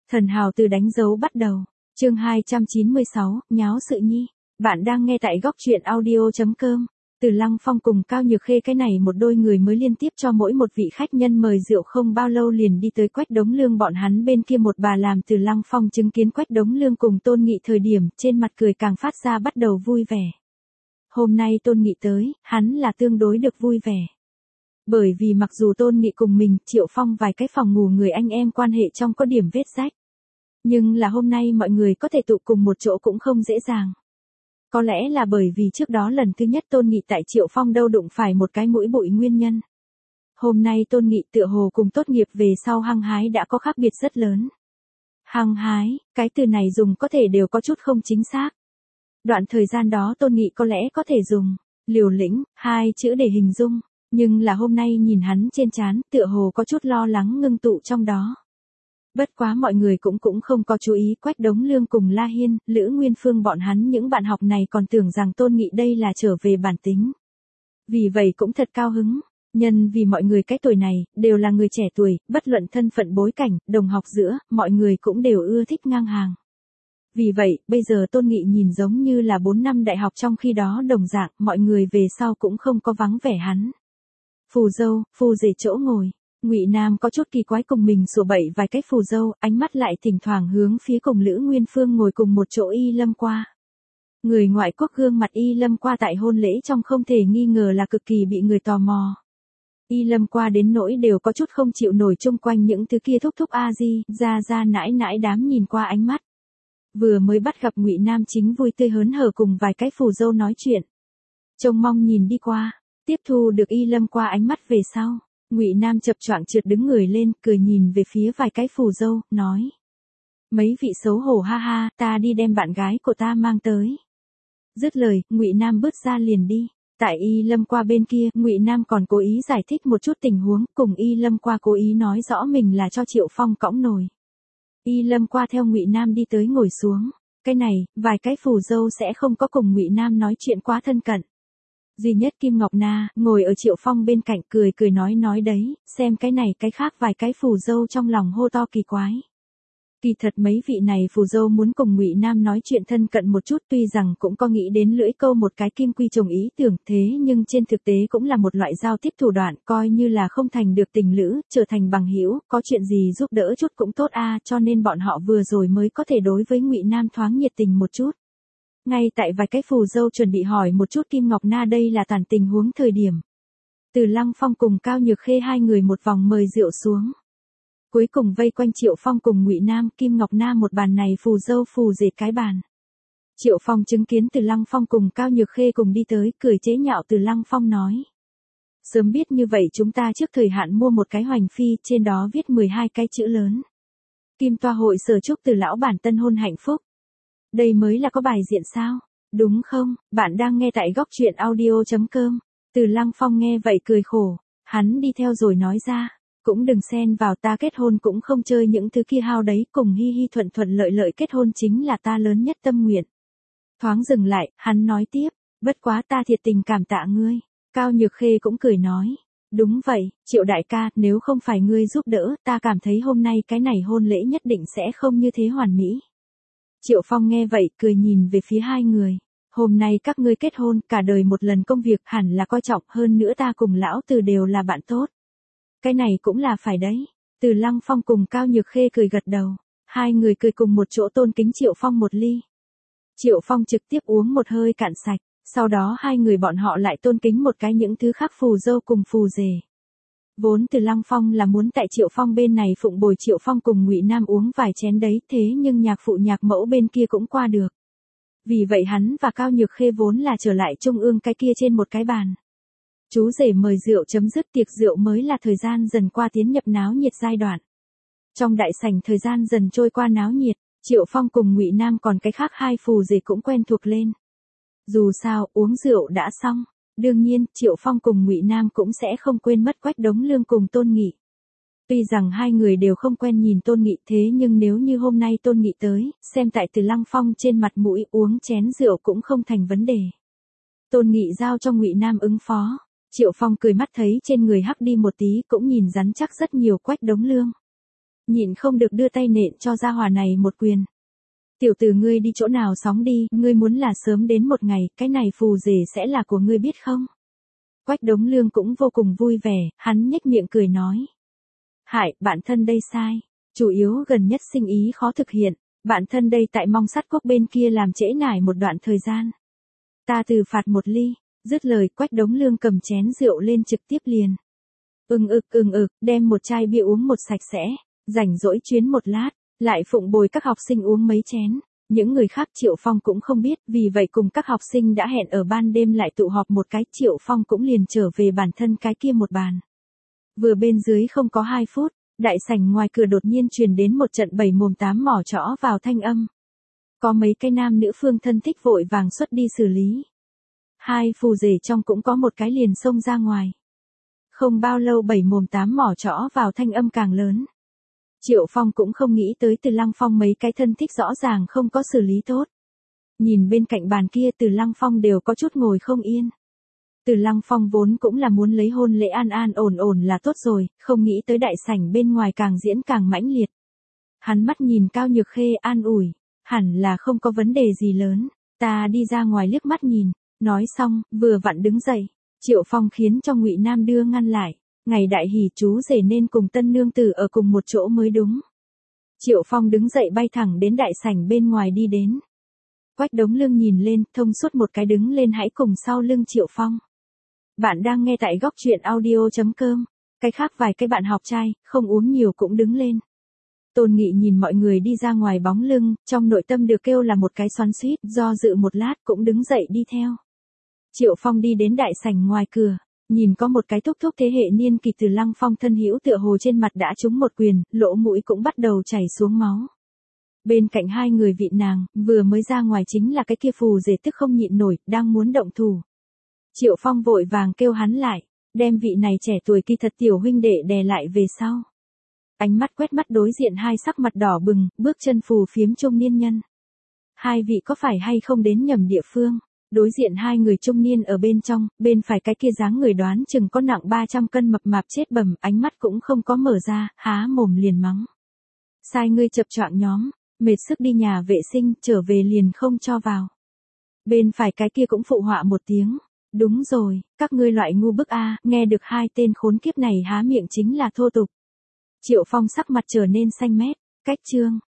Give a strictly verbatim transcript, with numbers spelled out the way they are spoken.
Thần hào từ đánh dấu bắt đầu. Chương hai trăm chín mươi sáu, nháo sự nhi. Bạn đang nghe tại góc truyện audio chấm com. Từ Lăng Phong cùng Cao Nhược Khê, cái này một đôi người mới liên tiếp cho mỗi một vị khách nhân mời rượu không bao lâu liền đi tới Quách Đống Lương, bọn hắn bên kia một bà làm Từ Lăng Phong chứng kiến Quách Đống Lương cùng Tôn Nghị thời điểm, trên mặt cười càng phát ra bắt đầu vui vẻ. Hôm nay Tôn Nghị tới, hắn là tương đối được vui vẻ. Bởi vì mặc dù Tôn Nghị cùng mình, Triệu Phong vài cái phòng ngủ người anh em quan hệ trong có điểm vết rách. Nhưng là hôm nay mọi người có thể tụ cùng một chỗ cũng không dễ dàng. Có lẽ là bởi vì trước đó lần thứ nhất Tôn Nghị tại Triệu Phong đâu đụng phải một cái mũi bụi nguyên nhân. Hôm nay Tôn Nghị tựa hồ cùng tốt nghiệp về sau hăng hái đã có khác biệt rất lớn. Hăng hái, cái từ này dùng có thể đều có chút không chính xác. Đoạn thời gian đó Tôn Nghị có lẽ có thể dùng liều lĩnh, hai chữ để hình dung. Nhưng là hôm nay nhìn hắn trên trán, tựa hồ có chút lo lắng ngưng tụ trong đó. Bất quá mọi người cũng cũng không có chú ý Quách Đống Lương cùng La Hiên, Lữ Nguyên Phương bọn hắn những bạn học này còn tưởng rằng Tôn Nghị đây là trở về bản tính. Vì vậy cũng thật cao hứng, nhân vì mọi người cái tuổi này, đều là người trẻ tuổi, bất luận thân phận bối cảnh, đồng học giữa, mọi người cũng đều ưa thích ngang hàng. Vì vậy, bây giờ Tôn Nghị nhìn giống như là bốn năm đại học trong khi đó đồng dạng, mọi người về sau cũng không có vắng vẻ hắn. Phù dâu, phù rể chỗ ngồi. Ngụy Nam có chút kỳ quái cùng mình sủa bậy vài cái phù dâu, ánh mắt lại thỉnh thoảng hướng phía cùng Lữ Nguyên Phương ngồi cùng một chỗ Y Lâm Qua. Người ngoại quốc gương mặt Y Lâm Qua tại hôn lễ trong không thể nghi ngờ là cực kỳ bị người tò mò. Y Lâm Qua đến nỗi đều có chút không chịu nổi chung quanh những thứ kia thúc thúc a di, ra ra nãi nãi đám nhìn qua ánh mắt. Vừa mới bắt gặp Ngụy Nam chính vui tươi hớn hở cùng vài cái phù dâu nói chuyện. Trông mong nhìn đi qua. Tiếp thu được Y Lâm Qua ánh mắt về sau, Ngụy Nam chập choạng trượt đứng người lên, cười nhìn về phía vài cái phù dâu, nói: "Mấy vị xấu hổ ha ha, ta đi đem bạn gái của ta mang tới." Dứt lời, Ngụy Nam bước ra liền đi. Tại Y Lâm Qua bên kia, Ngụy Nam còn cố ý giải thích một chút tình huống, cùng Y Lâm Qua cố ý nói rõ mình là cho Triệu Phong cõng nồi. Y Lâm Qua theo Ngụy Nam đi tới ngồi xuống. Cái này, vài cái phù dâu sẽ không có cùng Ngụy Nam nói chuyện quá thân cận. Duy nhất Kim Ngọc Na, ngồi ở Triệu Phong bên cạnh cười cười nói nói đấy, xem cái này cái khác vài cái phù dâu trong lòng hô to kỳ quái. Kỳ thật mấy vị này phù dâu muốn cùng Ngụy Nam nói chuyện thân cận một chút, tuy rằng cũng có nghĩ đến lưỡi câu một cái kim quy trồng ý tưởng thế, nhưng trên thực tế cũng là một loại giao tiếp thủ đoạn, coi như là không thành được tình lữ, trở thành bằng hữu, có chuyện gì giúp đỡ chút cũng tốt a, cho nên bọn họ vừa rồi mới có thể đối với Ngụy Nam thoáng nhiệt tình một chút. Ngay tại vài cái phù dâu chuẩn bị hỏi một chút Kim Ngọc Na đây là tàn tình huống thời điểm. Từ Lăng Phong cùng Cao Nhược Khê hai người một vòng mời rượu xuống. Cuối cùng vây quanh Triệu Phong cùng Ngụy Nam, Kim Ngọc Na một bàn này phù dâu phù rể cái bàn. Triệu Phong chứng kiến Từ Lăng Phong cùng Cao Nhược Khê cùng đi tới, cười chế nhạo Từ Lăng Phong nói: "Sớm biết như vậy chúng ta trước thời hạn mua một cái hoành phi, trên đó viết mười hai cái chữ lớn. Kim toa hội sở chúc Từ lão bản tân hôn hạnh phúc. Đây mới là có bài diện sao, đúng không?" Bạn đang nghe tại góc truyện audio chấm com. Từ Lăng Phong nghe vậy cười khổ, hắn đi theo rồi nói ra: "Cũng đừng xen vào, ta kết hôn cũng không chơi những thứ kia hao đấy, cùng hi hi thuận thuận lợi lợi kết hôn chính là ta lớn nhất tâm nguyện." Thoáng dừng lại, hắn nói tiếp: "Bất quá ta thiệt tình cảm tạ ngươi." Cao Nhược Khê cũng cười nói: "Đúng vậy, Triệu đại ca, nếu không phải ngươi giúp đỡ, ta cảm thấy hôm nay cái này hôn lễ nhất định sẽ không như thế hoàn mỹ." Triệu Phong nghe vậy, cười nhìn về phía hai người. "Hôm nay các ngươi kết hôn, cả đời một lần công việc hẳn là coi trọng, hơn nữa ta cùng lão Từ đều là bạn tốt. Cái này cũng là phải đấy." Từ Lăng Phong cùng Cao Nhược Khê cười gật đầu. Hai người cười cùng một chỗ tôn kính Triệu Phong một ly. Triệu Phong trực tiếp uống một hơi cạn sạch, sau đó hai người bọn họ lại tôn kính một cái những thứ khác phù dâu cùng phù rể. Vốn Từ Lăng Phong là muốn tại Triệu Phong bên này phụng bồi Triệu Phong cùng Ngụy Nam uống vài chén đấy, thế nhưng nhạc phụ nhạc mẫu bên kia cũng qua được. Vì vậy hắn và Cao Nhược Khê vốn là trở lại trung ương cái kia trên một cái bàn. Chú rể mời rượu chấm dứt tiệc rượu mới là thời gian dần qua tiến nhập náo nhiệt giai đoạn. Trong đại sảnh thời gian dần trôi qua náo nhiệt, Triệu Phong cùng Ngụy Nam còn cái khác hai phù rể cũng quen thuộc lên. Dù sao, uống rượu đã xong. Đương nhiên, Triệu Phong cùng Ngụy Nam cũng sẽ không quên mất Quách Đống Lương cùng Tôn Nghị. Tuy rằng hai người đều không quen nhìn Tôn Nghị, thế nhưng nếu như hôm nay Tôn Nghị tới, xem tại Từ Lăng Phong trên mặt mũi, uống chén rượu cũng không thành vấn đề. Tôn Nghị giao cho Ngụy Nam ứng phó. Triệu Phong cười mắt thấy trên người hắc đi một tí, cũng nhìn rắn chắc rất nhiều Quách Đống Lương. nhịn không được đưa tay nện cho gia hỏa này một quyền. Tiểu tử ngươi đi chỗ nào sóng đi, ngươi muốn là sớm đến một ngày, cái này phù rể sẽ là của ngươi biết không? Quách Đống Lương cũng vô cùng vui vẻ, hắn nhếch miệng cười nói. Hại, bạn thân đây sai. Chủ yếu gần nhất sinh ý khó thực hiện, bạn thân đây tại Mong Sắt Quốc bên kia làm trễ nải một đoạn thời gian. Ta từ phạt một ly, dứt lời Quách Đống Lương cầm chén rượu lên trực tiếp liền. Ưng ực ưng ực, đem một chai bia uống một sạch sẽ, rảnh rỗi chuyến một lát, lại phụng bồi các học sinh uống mấy chén. Những người khác Triệu Phong cũng không biết, vì vậy cùng các học sinh đã hẹn ở ban đêm lại tụ họp một cái, Triệu Phong cũng liền trở về bản thân cái kia một bàn. Vừa bên dưới không có hai phút, đại sảnh ngoài cửa đột nhiên truyền đến một trận bảy mồm tám mỏ trõ vào thanh âm. Có mấy cái nam nữ phương thân thích vội vàng xuất đi xử lý. Hai phù rể trong cũng có một cái liền xông ra ngoài. Không bao lâu bảy mồm tám mỏ trõ vào thanh âm càng lớn. Triệu Phong cũng không nghĩ tới Từ Lăng Phong mấy cái thân thích rõ ràng không có xử lý tốt. Nhìn bên cạnh bàn kia Từ Lăng Phong đều có chút ngồi không yên. Từ Lăng Phong vốn cũng là muốn lấy hôn lễ an an ổn ổn là tốt rồi, không nghĩ tới đại sảnh bên ngoài càng diễn càng mãnh liệt. Hắn mắt nhìn Cao Nhược Khê an ủi, hẳn là không có vấn đề gì lớn, ta đi ra ngoài liếc mắt nhìn, nói xong, vừa vặn đứng dậy. Triệu Phong khiến cho Ngụy Nam đưa ngăn lại, ngày đại hỷ chú rể nên cùng tân nương tử ở cùng một chỗ mới đúng. Triệu Phong đứng dậy bay thẳng đến đại sảnh bên ngoài đi đến. Quách Đống Lương nhìn lên, thông suốt một cái đứng lên hãy cùng sau lưng Triệu Phong. Bạn đang nghe tại góc truyện audio chấm com, cái khác vài cái bạn học trai, không uống nhiều cũng đứng lên. Tôn Nghị nhìn mọi người đi ra ngoài bóng lưng, trong nội tâm được kêu là một cái xoắn xuýt, do dự một lát cũng đứng dậy đi theo. Triệu Phong đi đến đại sảnh ngoài cửa, nhìn có một cái thúc thúc thế hệ niên kỷ Từ Lăng Phong thân hữu tựa hồ trên mặt đã trúng một quyền, lỗ mũi cũng bắt đầu chảy xuống máu. Bên cạnh hai người vị nàng, vừa mới ra ngoài chính là cái kia phù rể tức không nhịn nổi, đang muốn động thủ. Triệu Phong vội vàng kêu hắn lại, đem vị này trẻ tuổi kỳ thật tiểu huynh đệ đè lại về sau. Ánh mắt quét mắt đối diện hai sắc mặt đỏ bừng, bước chân phù phiếm trung niên nhân. Hai vị có phải hay không đến nhầm địa phương? Đối diện hai người trung niên ở bên trong, bên phải cái kia dáng người đoán chừng có nặng ba trăm cân mập mạp chết bầm, ánh mắt cũng không có mở ra, há mồm liền mắng. Sai ngươi chập choạng nhóm, mệt sức đi nhà vệ sinh, trở về liền không cho vào. Bên phải cái kia cũng phụ họa một tiếng. Đúng rồi, các ngươi loại ngu bức a, nghe được hai tên khốn kiếp này há miệng chính là thô tục. Triệu Phong sắc mặt trở nên xanh mét, cách chương,